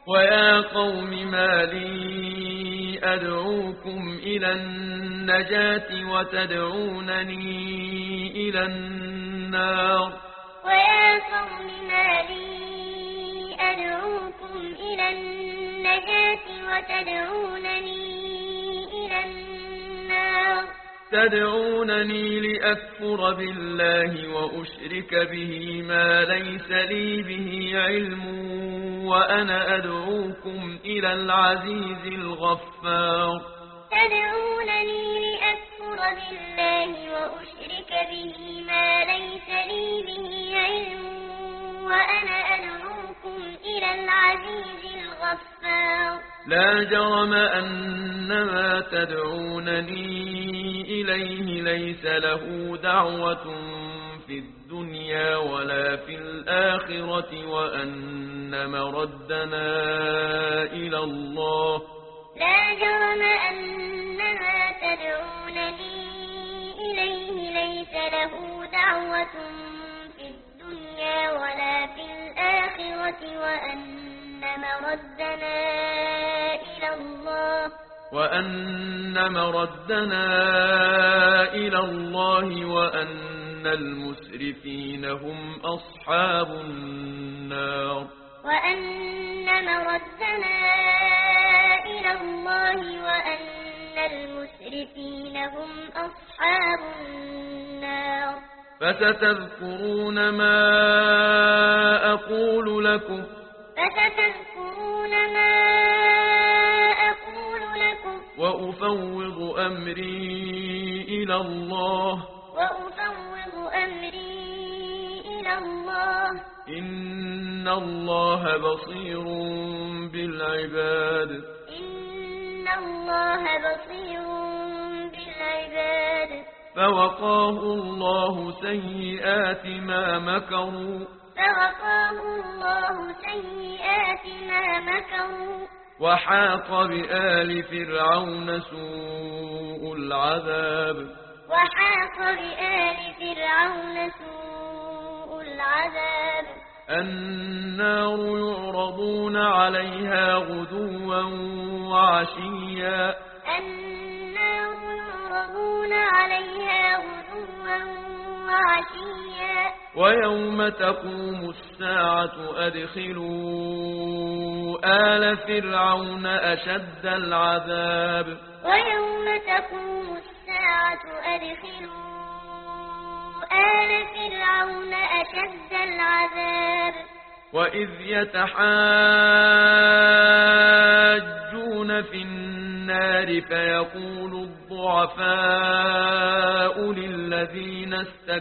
ويا قوم ما لي أدعوكم إلى النجاة وتدعونني إلى النار ويا قوم ما لي أدعوكم إلى النجاة وتدعونني إلى النار تدعونني لأكفر بالله وأشرك به ما ليس لي به علم وأنا أدعوكم إلى العزيز الغفار تدعونني لأكفر بالله وأشرك به ما ليس لي به علم وأنا أدعوكم إلى العزيز الغفار لا جرم أن ما تدعونني إليه ليس له دعوة في الدنيا ولا في الآخرة وأن مردنا إلى الله لا جرم أن ما تدعونني إليه ليس له دعوة في الدنيا ولا في الآخرة وأن مردنا إلى الله وأن المسرفين هم أصحاب النار وأن مردنا إلى الله وأن المسرفين هم أصحاب النار فستذكرون ما أقول لكم وأفوض أمري إلى الله إن الله بصير بالعباد فوقاه الله سيئات ما مكروا وحاق بآل فرعون سوء العذاب النار يعرضون عليها غدوا وعشيا ويوم تقوم الساعة أدخلوا آل فرعون أشد العذاب وإذ يتحاجون في النار فيقول الضعفاء للذين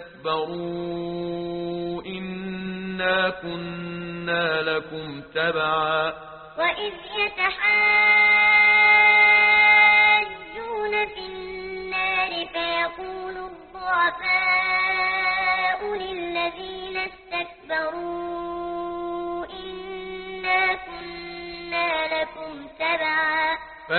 استكبروا إنا كنا لكم تبعا وإذ يتحاجون في النار فيقول الضعفاء للذين استكبروا إنا كنا لكم تبعا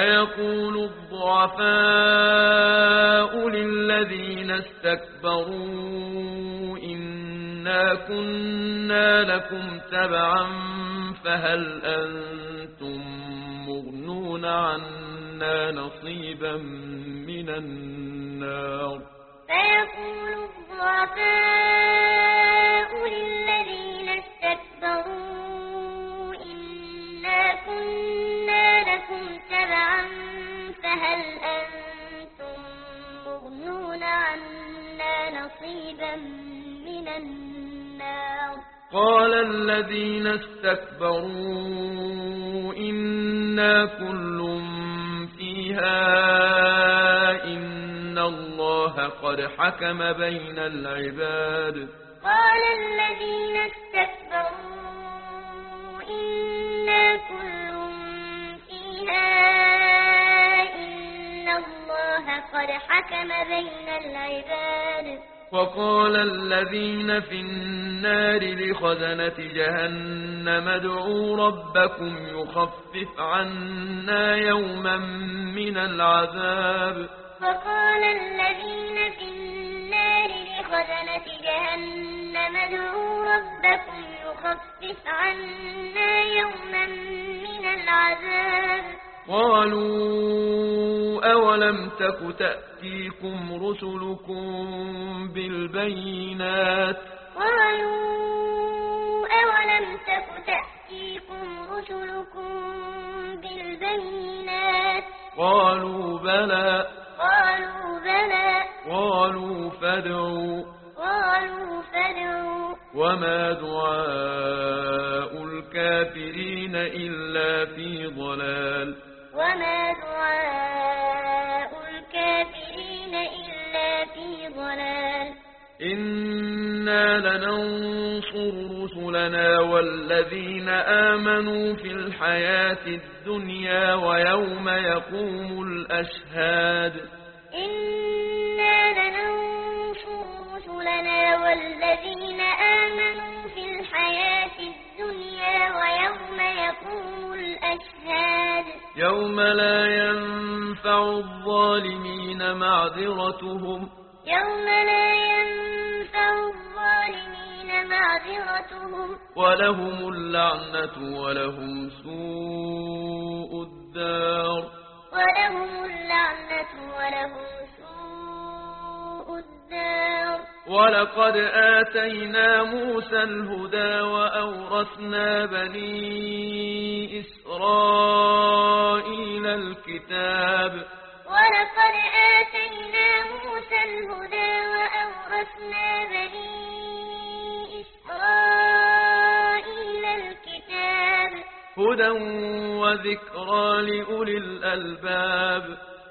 فهل أنتم مغنون عنا نصيبا من النار فيقول الضعفاء للذين استكبروا إنا كنا لكم تبعا فهل أنتم مغنون عنا نصيبا من النار قال الذين استكبروا إنا كل فيها إن الله قد حكم بين العباد قال الذين استكبروا إنا كل فيها إن الله قد حكم بين العباد وقال الذين في النار لخزنة جهنم ادعوا ربكم يخفف عنا يوما من العذاب وقال الذين في النار لخزنة جهنم ادعوا ربكم يخفف عنا يوما من العذاب قالوا أولم تك تأتيكم رسلكم بالبينات قالوا أولم تك تأتيكم رسلكم بالبينات قالوا بلى قالوا فادعوا وما دعاء الكافرين إلا في ضلال وما دعاء الكافرين إلا في ضلال إنا لننصر رسلنا والذين آمنوا في الحياة الدنيا ويوم يقوم الأشهاد إنا لننصر رسلنا والذين آمنوا في الحياة الدنيا ويوم يقوم الأشهاد يوم لا ينفع الظالمين معذرتهم ولهم اللعنة ولهم سوء الدار ولقد آتينا موسى الهدى وأورثنا بني إسرائيل الكتاب هدى وذكرى لأولي الألباب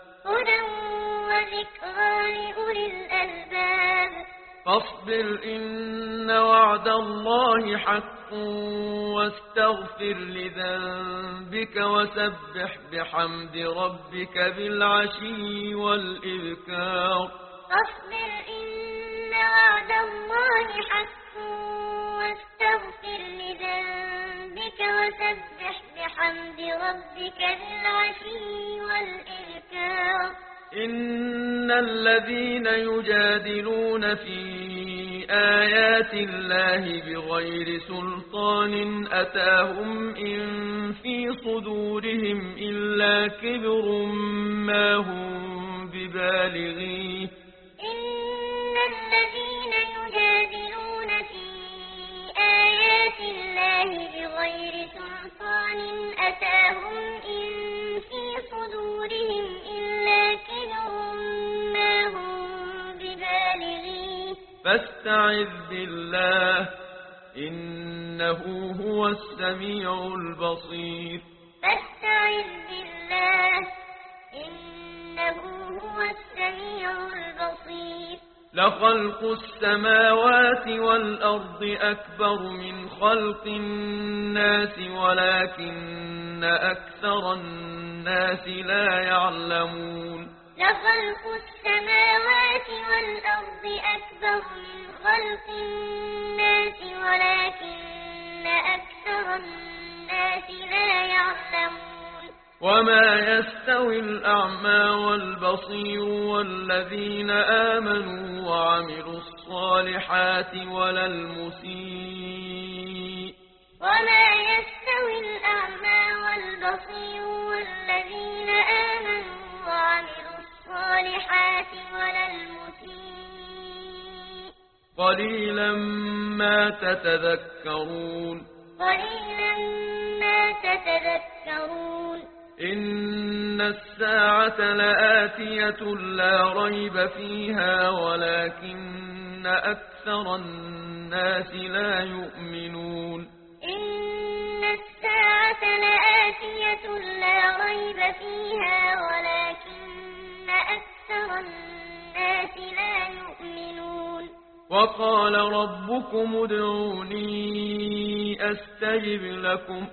فاصبر إن وعد الله حق واستغفر لذنبك وسبح بحمد ربك بالعشي والإبكار فاصبر إن وعد الله حق واستغفر لذنبك وسبح بحمد ربك بالعشي والإبكار إن الذين يجادلون في آيات الله بغير سلطان أتاهم إن في صدورهم إلا كبر ما هم ببالغيه إن الذين يجادلون في آيات الله بغير سلطان أتاهم إن في صدورهم إلا كبر ما هم ببالغيه فاستعذ بالله إنه هو السميع البصير فاستعذ بالله إنه هو السميع البصير لخلق السماوات والأرض أكبر من خلق الناس ولكن أكثر الناس لا يعلمون لخلق السماوات والأرض أكبر من خلق الناس ولكن أكثر الناس لا يعلمون وما يستوي الأعمى والبصير والذين آمنوا وعملوا الصالحات ولا المسيء وما يستوي الأعمى والبصير والذين آمنوا وعملوا الصالحات ولا المسيء قليلا ما تتذكرون إن الساعة لآتية لا ريب فيها ولكن أكثر الناس لا يؤمنون إن الساعة لآتية لا ريب فيها ولكن أكثر الناس لا يؤمنون وقال ربكم ادعوني أستجب لكم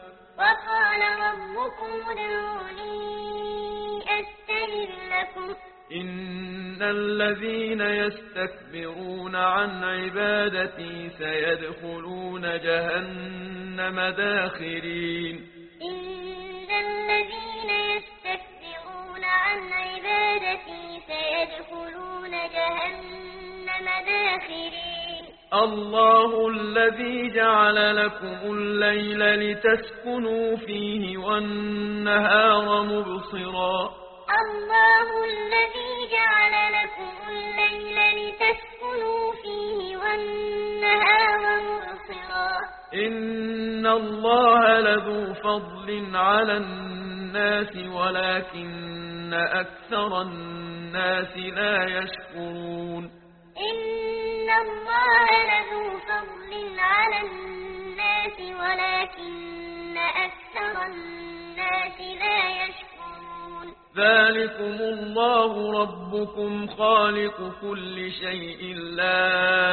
إن الذين يستكبرون عن عبادتي سيدخلون جهنم داخرين إن الذين يستكبرون عن عبادتي سيدخلون جهنم داخرين الله الذي جعل لكم الليل لتسكنوا فيه والنهار مبصرا الله الذي جعل لكم الليل لتسكنوا فيه والنهار مبصرا إن الله لذو فضل على الناس ولكن أكثر الناس لا يشكرون إن الله لذو فضل على الناس ولكن أكثر الناس لا يشكرون ذلكم الله ربكم خالق كل شيء لا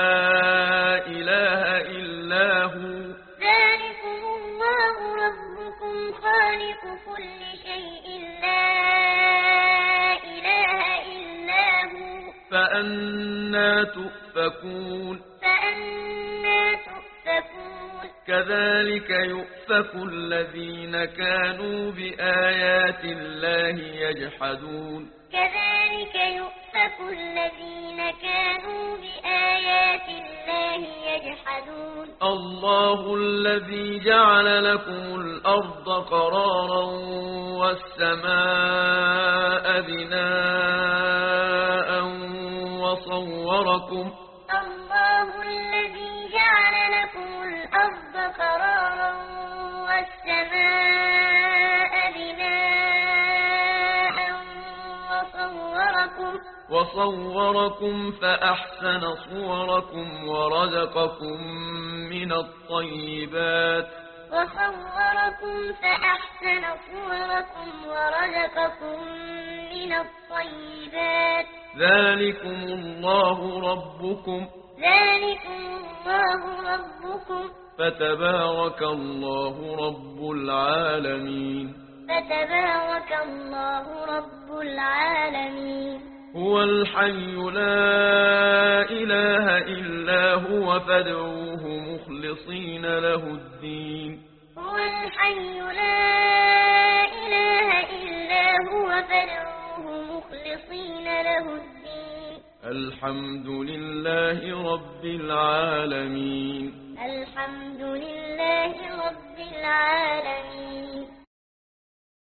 إله إلا هو ذلكم الله ربكم خالق كل شيء لا إله إلا هو فأنى تؤفكون كذلك يؤفك الذين كانوا بآيات الله يجحدون كذلك يؤفك الذين كانوا بآيات الله يجحدون الله الذي جعل لكم الأرض قرارا والسماء بناء وصوركم الله الذي جعل لكم الأرض قرارا والسماء بناء وصوركم فأحسن صوركم ورزقكم من الطيبات ذلكم الله ربكم فتبارك الله رب العالمين هو الحي لا إله إلا هو فادعوه مخلصين له الدين هو الحي لا إله إلا هو فادعوه مخلصين له الدين الحمد لله رب العالمين الحمد لله رب العالمين